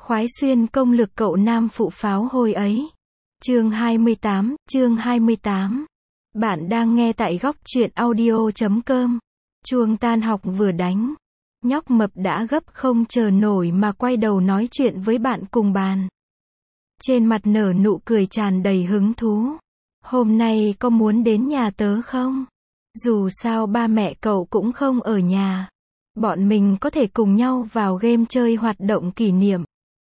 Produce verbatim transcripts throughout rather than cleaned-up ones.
Khoái xuyên công lực cậu nam phụ pháo hồi ấy. Chương hai mươi tám, chương hai mươi tám. Bạn đang nghe tại góc truyện audio chấm com. Chuông tan học vừa đánh. Nhóc mập đã gấp không chờ nổi mà quay đầu nói chuyện với bạn cùng bàn. Trên mặt nở nụ cười tràn đầy hứng thú. Hôm nay có muốn đến nhà tớ không? Dù sao ba mẹ cậu cũng không ở nhà. Bọn mình có thể cùng nhau vào game chơi hoạt động kỷ niệm.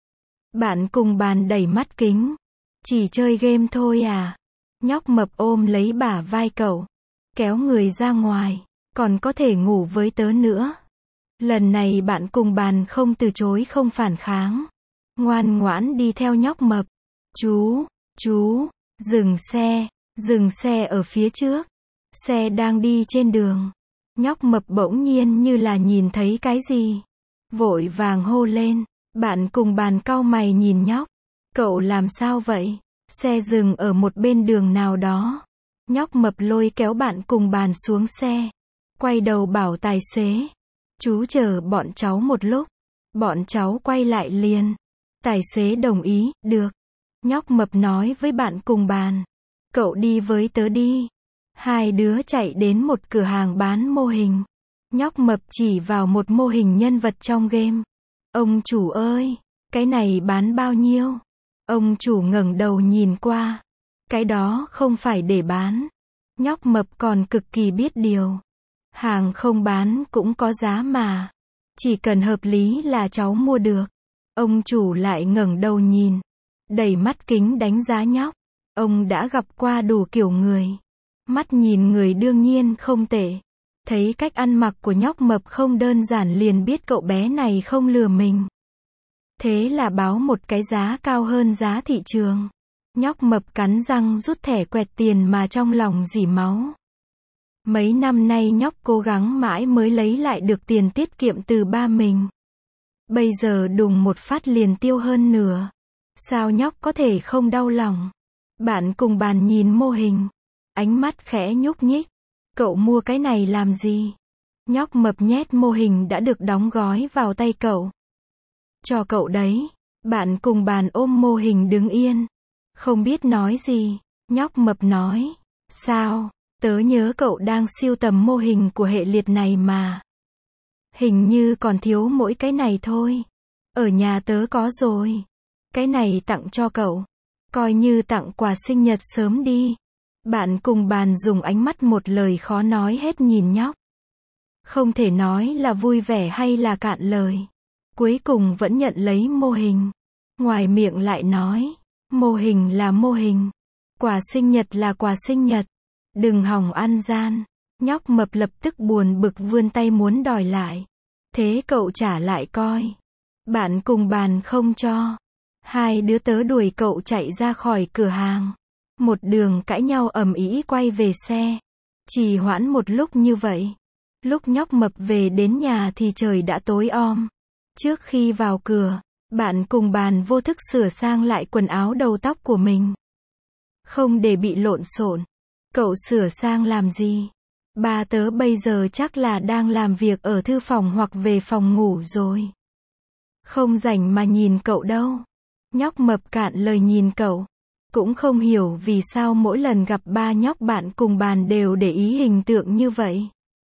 Bạn cùng bàn đẩy mắt kính. Chỉ chơi game thôi à? Nhóc mập ôm lấy bả vai cậu. Kéo người ra ngoài. Còn có thể ngủ với tớ nữa. Lần này bạn cùng bàn không từ chối không phản kháng. Ngoan ngoãn đi theo nhóc mập. Chú, chú, dừng xe, dừng xe ở phía trước. Xe đang đi trên đường. Nhóc mập bỗng nhiên như là nhìn thấy cái gì. Vội vàng hô lên. Bạn cùng bàn cau mày nhìn nhóc. Cậu làm sao vậy? Xe dừng ở một bên đường nào đó. Nhóc mập lôi kéo bạn cùng bàn xuống xe. Quay đầu bảo tài xế. Chú chờ bọn cháu một lúc. Bọn cháu quay lại liền. Tài xế đồng ý, được. Nhóc mập nói với bạn cùng bàn. Cậu đi với tớ đi. Hai đứa chạy đến một cửa hàng bán mô hình. Nhóc mập chỉ vào một mô hình nhân vật trong game. Ông chủ ơi, cái này bán bao nhiêu? Ông chủ ngẩng đầu nhìn qua. Cái đó không phải để bán. Nhóc mập còn cực kỳ biết điều. Hàng không bán cũng có giá mà. Chỉ cần hợp lý là cháu mua được. Ông chủ lại ngẩng đầu nhìn. Đầy mắt kính đánh giá nhóc. Ông đã gặp qua đủ kiểu người. Mắt nhìn người đương nhiên không tệ. Thấy cách ăn mặc của nhóc mập không đơn giản liền biết cậu bé này không lừa mình. Thế là báo một cái giá cao hơn giá thị trường. Nhóc mập cắn răng rút thẻ quẹt tiền mà trong lòng rỉ máu. Mấy năm nay nhóc cố gắng mãi mới lấy lại được tiền tiết kiệm từ ba mình. Bây giờ đùng một phát liền tiêu hơn nửa. Sao nhóc có thể không đau lòng? Bạn cùng bàn nhìn mô hình. Ánh mắt khẽ nhúc nhích. Cậu mua cái này làm gì? Nhóc mập nhét mô hình đã được đóng gói vào tay cậu. Cho cậu đấy. Bạn cùng bàn ôm mô hình đứng yên. Không biết nói gì. Nhóc mập nói. Sao? Tớ nhớ cậu đang sưu tầm mô hình của hệ liệt này mà. Hình như còn thiếu mỗi cái này thôi. Ở nhà tớ có rồi. Cái này tặng cho cậu. Coi như tặng quà sinh nhật sớm đi. Bạn cùng bàn dùng ánh mắt một lời khó nói hết nhìn nhóc. Không thể nói là vui vẻ hay là cạn lời. Cuối cùng vẫn nhận lấy mô hình. Ngoài miệng lại nói. Mô hình là mô hình. Quà sinh nhật là quà sinh nhật. Đừng hòng ăn gian. Nhóc mập lập tức buồn bực vươn tay muốn đòi lại. Thế cậu trả lại coi. Bạn cùng bàn không cho. Hai đứa tớ đuổi cậu chạy ra khỏi cửa hàng. Một đường cãi nhau ầm ĩ quay về xe. Trì hoãn một lúc như vậy. Lúc nhóc mập về đến nhà thì trời đã tối om. Trước khi vào cửa, bạn cùng bàn vô thức sửa sang lại quần áo đầu tóc của mình. Không để bị lộn xộn. Cậu sửa sang làm gì? Ba tớ bây giờ chắc là đang làm việc ở thư phòng hoặc về phòng ngủ rồi. Không rảnh mà nhìn cậu đâu. Nhóc mập cạn lời nhìn cậu. Cũng không hiểu vì sao mỗi lần gặp ba nhóc bạn cùng bàn đều để ý hình tượng như vậy.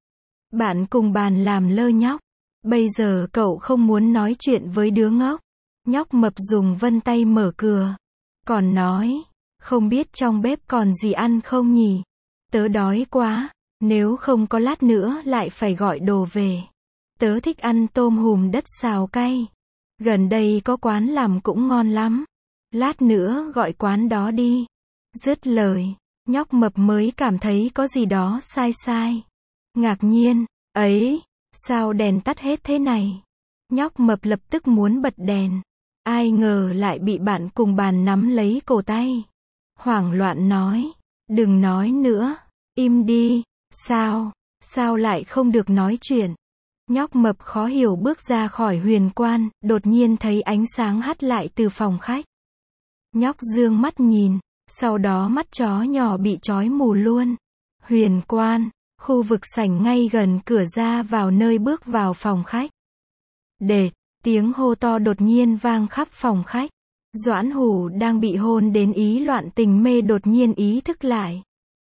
Bạn cùng bàn làm lơ nhóc. Bây giờ cậu không muốn nói chuyện với đứa ngốc. Nhóc mập dùng vân tay mở cửa. Còn nói, không biết trong bếp còn gì ăn không nhỉ? Tớ đói quá, nếu không có lát nữa lại phải gọi đồ về. Tớ thích ăn tôm hùm đất xào cay. Gần đây có quán làm cũng ngon lắm. Lát nữa gọi quán đó đi. Dứt lời, nhóc mập mới cảm thấy có gì đó sai sai. Ngạc nhiên, ấy, sao đèn tắt hết thế này? Nhóc mập lập tức muốn bật đèn. Ai ngờ lại bị bạn cùng bàn nắm lấy cổ tay. Hoảng loạn nói, đừng nói nữa, im đi, sao, sao lại không được nói chuyện? Nhóc mập khó hiểu bước ra khỏi huyền quan, đột nhiên thấy ánh sáng hắt lại từ phòng khách. Nhóc dương mắt nhìn, sau đó mắt chó nhỏ bị chói mù luôn. Huyền quan, khu vực sảnh ngay gần cửa ra vào nơi bước vào phòng khách. Đệt, Tiếng hô to đột nhiên vang khắp phòng khách. Doãn Hủ đang bị hôn đến ý loạn tình mê đột nhiên ý thức lại.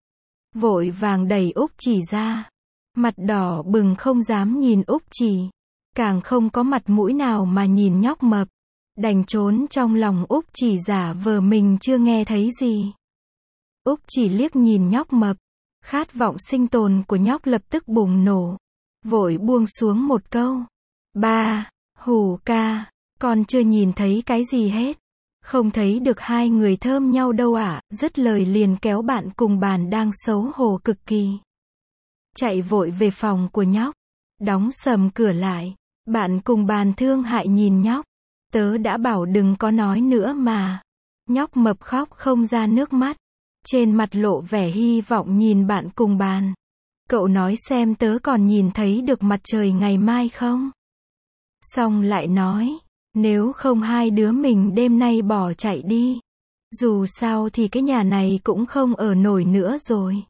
Vội vàng đẩy Úc Chỉ ra. Mặt đỏ bừng không dám nhìn Úc Chỉ. Càng không có mặt mũi nào mà nhìn nhóc mập. Đành trốn trong lòng Úc Chỉ giả vờ mình chưa nghe thấy gì. Úc Chỉ liếc nhìn nhóc mập. Khát vọng sinh tồn của nhóc lập tức bùng nổ. Vội buông xuống một câu. Ba, Hủ ca, con chưa nhìn thấy cái gì hết. Không thấy được hai người thơm nhau đâu ạ. À? Dứt lời liền kéo bạn cùng bàn đang xấu hổ cực kỳ. Chạy vội về phòng của nhóc. Đóng sầm cửa lại. Bạn cùng bàn thương hại nhìn nhóc. Tớ đã bảo đừng có nói nữa mà. Nhóc mập khóc không ra nước mắt. Trên mặt lộ vẻ hy vọng nhìn bạn cùng bàn. Cậu nói xem tớ còn nhìn thấy được mặt trời ngày mai không? Xong lại nói, nếu không hai đứa mình đêm nay bỏ chạy đi. Dù sao thì cái nhà này cũng không ở nổi nữa rồi.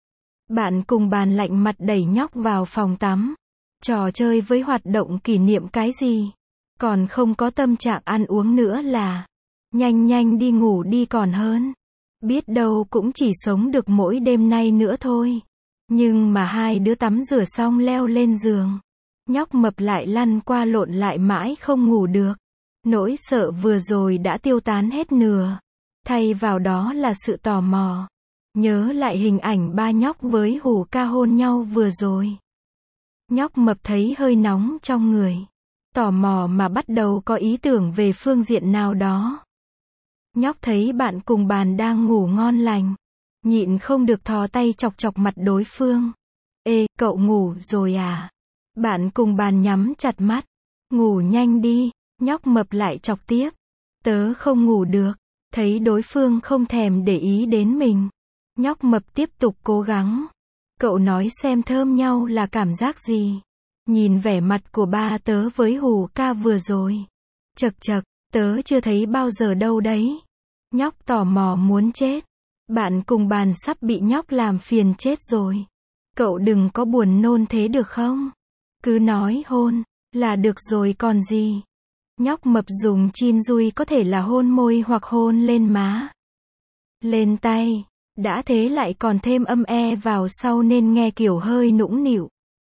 Bạn cùng bàn lạnh mặt đẩy nhóc vào phòng tắm. Trò chơi với hoạt động kỷ niệm cái gì? Còn không có tâm trạng ăn uống nữa là. Nhanh nhanh đi ngủ đi còn hơn. Biết đâu cũng chỉ sống được mỗi đêm nay nữa thôi. Nhưng mà hai đứa tắm rửa xong leo lên giường. Nhóc mập lại lăn qua lộn lại mãi không ngủ được. Nỗi sợ vừa rồi đã tiêu tán hết nửa. Thay vào đó là sự tò mò. Nhớ lại hình ảnh ba nhóc với Hủ ca hôn nhau vừa rồi. Nhóc mập thấy hơi nóng trong người. Tò mò mà bắt đầu có ý tưởng về phương diện nào đó. Nhóc thấy bạn cùng bàn đang ngủ ngon lành. Nhịn không được thò tay chọc chọc mặt đối phương. Ê, cậu ngủ rồi à? Bạn cùng bàn nhắm chặt mắt. Ngủ nhanh đi. Nhóc mập lại chọc tiếp. Tớ không ngủ được. Thấy đối phương không thèm để ý đến mình. Nhóc mập tiếp tục cố gắng. Cậu nói xem thơm nhau là cảm giác gì? Nhìn vẻ mặt của ba tớ với Hủ ca vừa rồi. Chật chật, tớ chưa thấy bao giờ đâu đấy. Nhóc tò mò muốn chết. Bạn cùng bàn sắp bị nhóc làm phiền chết rồi. Cậu đừng có buồn nôn thế được không? Cứ nói hôn, là được rồi còn gì. Nhóc mập dùng chin dui có thể là hôn môi hoặc hôn lên má. Lên tay. Đã thế lại còn thêm âm e vào sau nên nghe kiểu hơi nũng nịu.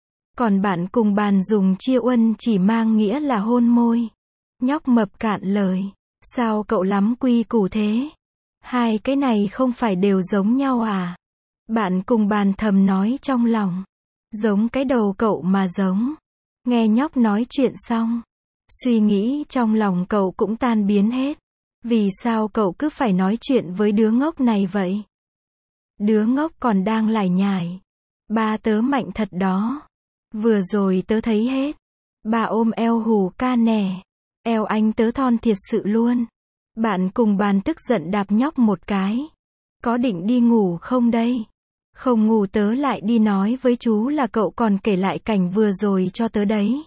Còn bạn cùng bàn dùng chia uân chỉ mang nghĩa là hôn môi. Nhóc mập cạn lời. Sao cậu lắm quy củ thế? Hai cái này không phải đều giống nhau à? Bạn cùng bàn thầm nói trong lòng. Giống cái đầu cậu mà giống. Nghe nhóc nói chuyện xong. Suy nghĩ trong lòng cậu cũng tan biến hết. Vì sao cậu cứ phải nói chuyện với đứa ngốc này vậy? Đứa ngốc còn đang lải nhải. Ba tớ mạnh thật đó. Vừa rồi tớ thấy hết. Bà ôm eo Hủ ca nè. Eo anh tớ thon thiệt sự luôn. Bạn cùng bàn tức giận đạp nhóc một cái. Có định đi ngủ không đây? Không ngủ tớ lại đi nói với chú là cậu còn kể lại cảnh vừa rồi cho tớ đấy.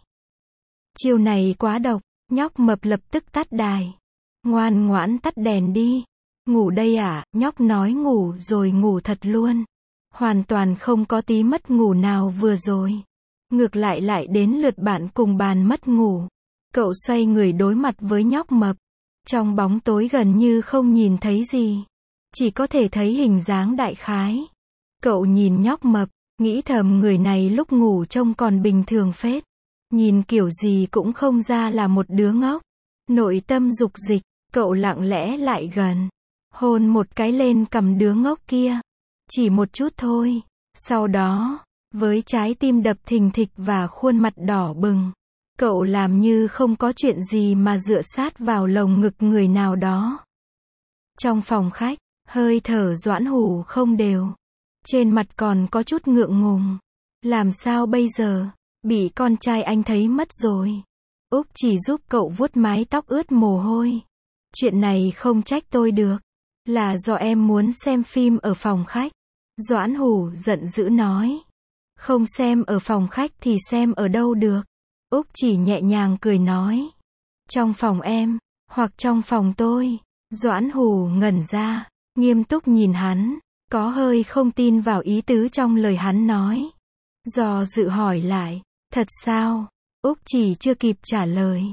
Chiều này quá độc. Nhóc mập lập tức tắt đài. Ngoan ngoãn tắt đèn đi. Ngủ đây à? Nhóc nói ngủ rồi ngủ thật luôn. Hoàn toàn không có tí mất ngủ nào vừa rồi. Ngược lại lại đến lượt bạn cùng bàn mất ngủ. Cậu xoay người đối mặt với nhóc mập. Trong bóng tối gần như không nhìn thấy gì. Chỉ có thể thấy hình dáng đại khái. Cậu nhìn nhóc mập, nghĩ thầm người này lúc ngủ trông còn bình thường phết. Nhìn kiểu gì cũng không ra là một đứa ngốc. Nội tâm dục dịch, cậu lặng lẽ lại gần. Hôn một cái lên cằm đứa ngốc kia. Chỉ một chút thôi. Sau đó, với trái tim đập thình thịch và khuôn mặt đỏ bừng. Cậu làm như không có chuyện gì mà dựa sát vào lồng ngực người nào đó. Trong phòng khách, hơi thở Doãn Hủ không đều. Trên mặt còn có chút ngượng ngùng. Làm sao bây giờ? Bị con trai anh thấy mất rồi. Úc chỉ giúp cậu vuốt mái tóc ướt mồ hôi. Chuyện này không trách tôi được. Là do em muốn xem phim ở phòng khách. Doãn Hủ giận dữ nói. Không xem ở phòng khách thì xem ở đâu được. Úc chỉ nhẹ nhàng cười nói. Trong phòng em, hoặc trong phòng tôi. Doãn Hủ ngẩn ra, nghiêm túc nhìn hắn, có hơi không tin vào ý tứ trong lời hắn nói. Do dự hỏi lại, thật sao? Úc chỉ chưa kịp trả lời.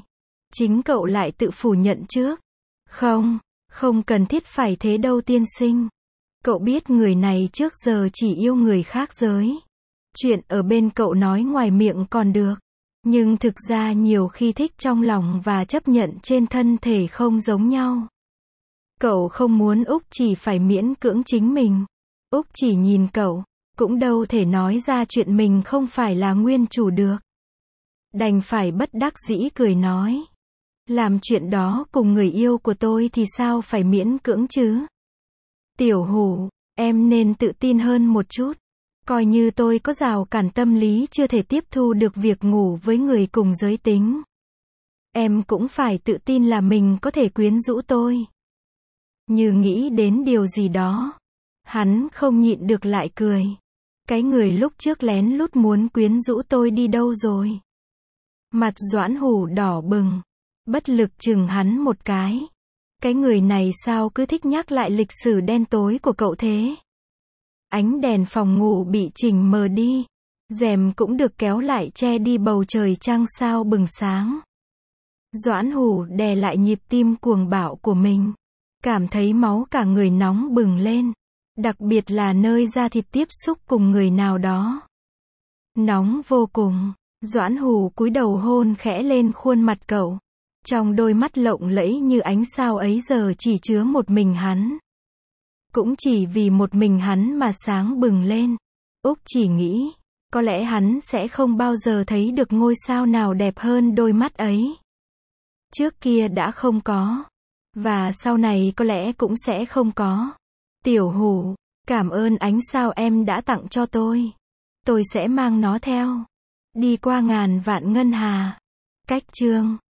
Chính cậu lại tự phủ nhận trước. Không, không cần thiết phải thế đâu tiên sinh. Cậu biết người này trước giờ chỉ yêu người khác giới. Chuyện ở bên cậu nói ngoài miệng còn được. Nhưng thực ra nhiều khi thích trong lòng và chấp nhận trên thân thể không giống nhau. Cậu không muốn Úc Chỉ phải miễn cưỡng chính mình. Úc Chỉ nhìn cậu, cũng đâu thể nói ra chuyện mình không phải là nguyên chủ được. Đành phải bất đắc dĩ cười nói. Làm chuyện đó cùng người yêu của tôi thì sao phải miễn cưỡng chứ? Tiểu Hủ, em nên tự tin hơn một chút. Coi như tôi có rào cản tâm lý chưa thể tiếp thu được việc ngủ với người cùng giới tính. Em cũng phải tự tin là mình có thể quyến rũ tôi. Như nghĩ đến điều gì đó. Hắn không nhịn được lại cười. Cái người lúc trước lén lút muốn quyến rũ tôi đi đâu rồi? Mặt Doãn Hủ đỏ bừng. Bất lực chừng hắn một cái. Cái người này sao cứ thích nhắc lại lịch sử đen tối của cậu thế? Ánh đèn phòng ngủ bị chỉnh mờ đi. Rèm cũng được kéo lại che đi bầu trời trăng sao bừng sáng. Doãn Hủ đè lại nhịp tim cuồng bạo của mình. Cảm thấy máu cả người nóng bừng lên. Đặc biệt là nơi da thịt tiếp xúc cùng người nào đó. Nóng vô cùng. Doãn Hủ cúi đầu hôn khẽ lên khuôn mặt cậu. Trong đôi mắt lộng lẫy như ánh sao ấy giờ chỉ chứa một mình hắn. Cũng chỉ vì một mình hắn mà sáng bừng lên. Úc Chỉ nghĩ, có lẽ hắn sẽ không bao giờ thấy được ngôi sao nào đẹp hơn đôi mắt ấy. Trước kia đã không có. Và sau này có lẽ cũng sẽ không có. Tiểu Hủ, cảm ơn ánh sao em đã tặng cho tôi. Tôi sẽ mang nó theo. Đi qua ngàn vạn ngân hà. Cách chương